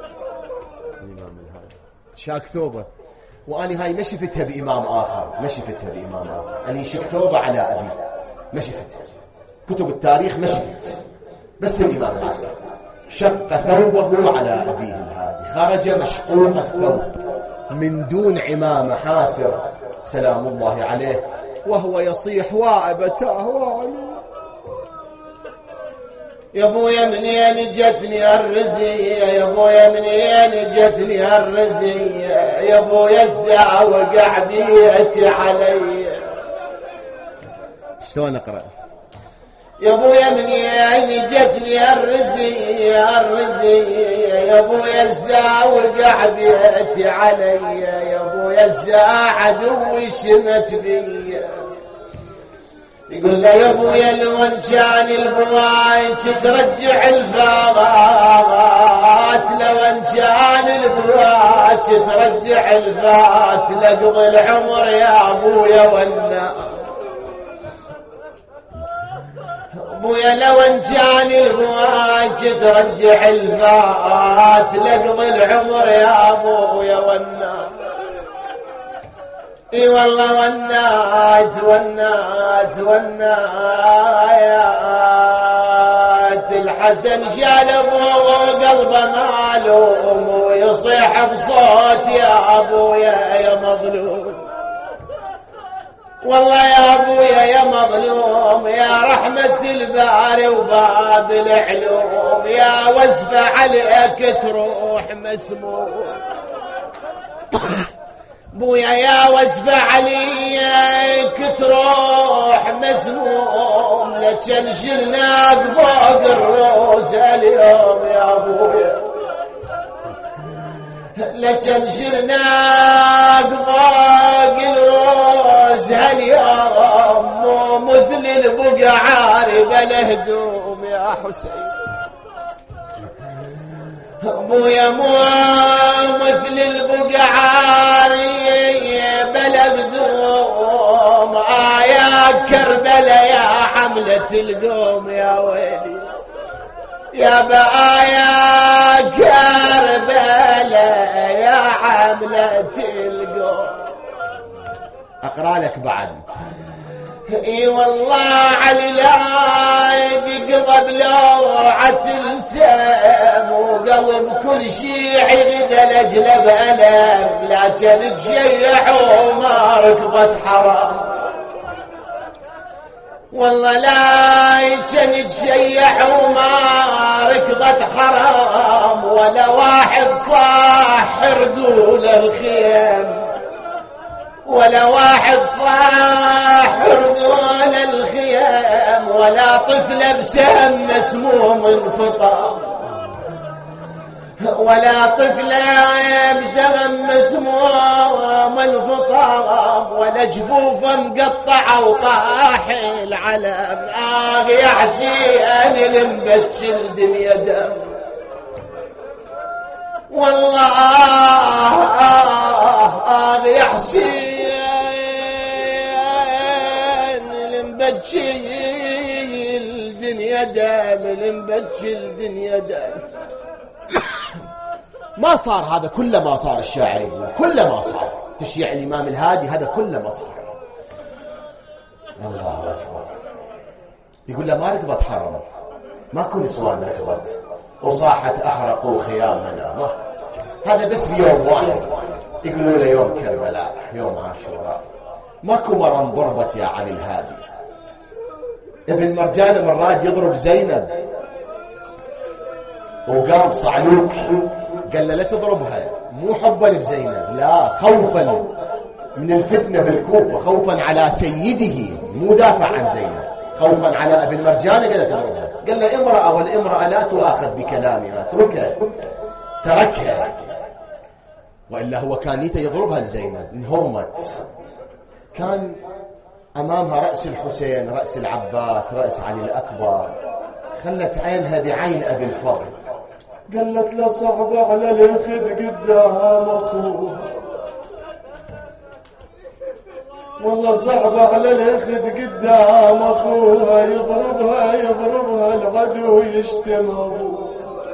شاك ثوبه، وأنا هاي ما شفتها بإمام آخر، أنا شك ثوبه على أبي، ما شفت كتب التاريخ، ما شفت، بس الإمام العسكري شق ثوبه على أبيه الهادي، خرج مشقوق الثوب من دون عمامة حاسر سلام الله عليه، وهو يصيح وأبتاه وعلي. يا ابويا منين جتني الرزية، يا ابويا منين جتني الرزية، يا ابويا الزاوق عبيتي علي. شلون اقرأ؟ يا ابويا منين جتني الرزية الرزية، يا ابويا الزاوق عبيتي علي، يا ابويا الزاعد وشمت بي. يقول له يا ابويا لو ان كان البواج ترجع الفات، لو ان كان البواج ترجع الفات لقضي العمر يا ابويا والنار. ابويا لو ان كان البواج ترجع الفات لقضي العمر يا ابويا والنار. اي والله والنات والنات والنات. الحسن شال ابوه وقلبه معلوم ويصيح بصوت يا ابويا يا مظلوم. والله يا ابويا يا مظلوم، يا رحمة الباري وباب العلوم، يا وسفة عليك تروح مسموم. بويا يا وسفة عليك تروح مسموم، لكن شلناك فوق الروس اليوم يا ابويا، لكن شلناك فوق الروس اليوم، مو مثل البقعار بلا هدوم يا حسين. ابويا مو مثل البقعاري بلا بدوم، يا كربلا يا حملة القوم يا ويلي، يا بقايا كربلا يا حملة القوم. اقرا لك بعد. اي والله علي العايد قضب لوعة السام، وقلب كل شي عيد الاجلب الم، لكن تشيح وما ركضت حرام. والله لا كان تشيح وما ركضت حرام، ولا واحد صاح رجول الخيام، ولا واحد صاح رجول الخيام، ولا طفل بسهم مسموم فطام، ولا طفل بسهم مسموم فطام، ولا جفوف مقطعه وطاح العلم. يا حسين لمبتش الدنيا دم، والله يا حسين لمبتشي الدنيا دام، لمبتشي الدنيا دام. ما صار هذا كله، ما صار الشاعر يقول كله ما صار تشيع الإمام الهادي، هذا كله ما صار. الله أكبر. يقول له ما ركضت حرم، ماكو نسوان ركضت وصاحت أحرقوا خيامنا، هذا بس بيوم واحد. يقولوا له يوم كربلاء، يوم عاشوراء، ماكو مرم ضربت يا علي الهادي. ابن مرجان مرات يضرب زينب، وقام صعلوك قال له لا تضربها، مو حبا بزينب، لا، خوفا من الفتنة بالكوفة، خوفا على سيده، مو دافع عن زينب، خوفا على ابن مرجان قال له تضربها. قال له امرأة، والامرأة لا تؤاخذ بكلامها، اتركها، تركها. وإلا هو كان يته يضربها لزينب، انهرمت. كان أمامها رأس الحسين، رأس العباس، رأس علي الأكبر، خلت عينها بعين أبي الفضل. قالت له صعب على الأخذ قدام أخوه، والله صعب على الأخذ قدام أخوها، يضربها العدو يشتم أبوه،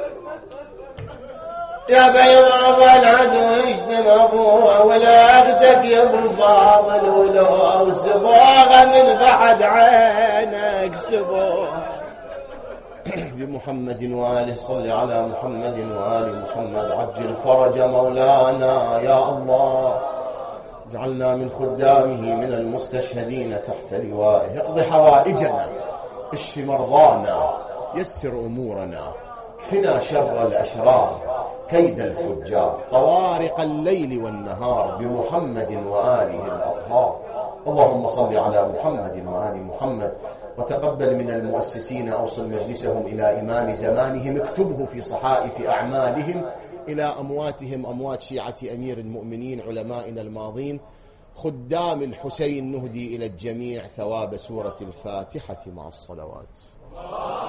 يا بيضرب العدو يشتم أبوها، ولا أخدك يا أبو فاضل، ولو سبوها من بعد عينك سبوها. بمحمد وآله، صل على محمد وآل محمد، عجل فرج مولانا يا الله، اجعلنا من خدامه من المستشهدين تحت لوائه، اقض حوائجنا، اشف مرضانا، يسر أمورنا، كفنا شر الأشرار، كيد الفجار، طوارق الليل والنهار، بمحمد وآله الأطهار. اللهم صل على محمد وآل محمد، وتقبل من المؤسسين، أوصل مجلسهم إلى إمام زمانهم، اكتبه في صحائف أعمالهم، إلى أمواتهم أموات شيعة أمير المؤمنين علمائنا الماضين، خدام الحسين، نهدي إلى الجميع ثواب سورة الفاتحة مع الصلوات.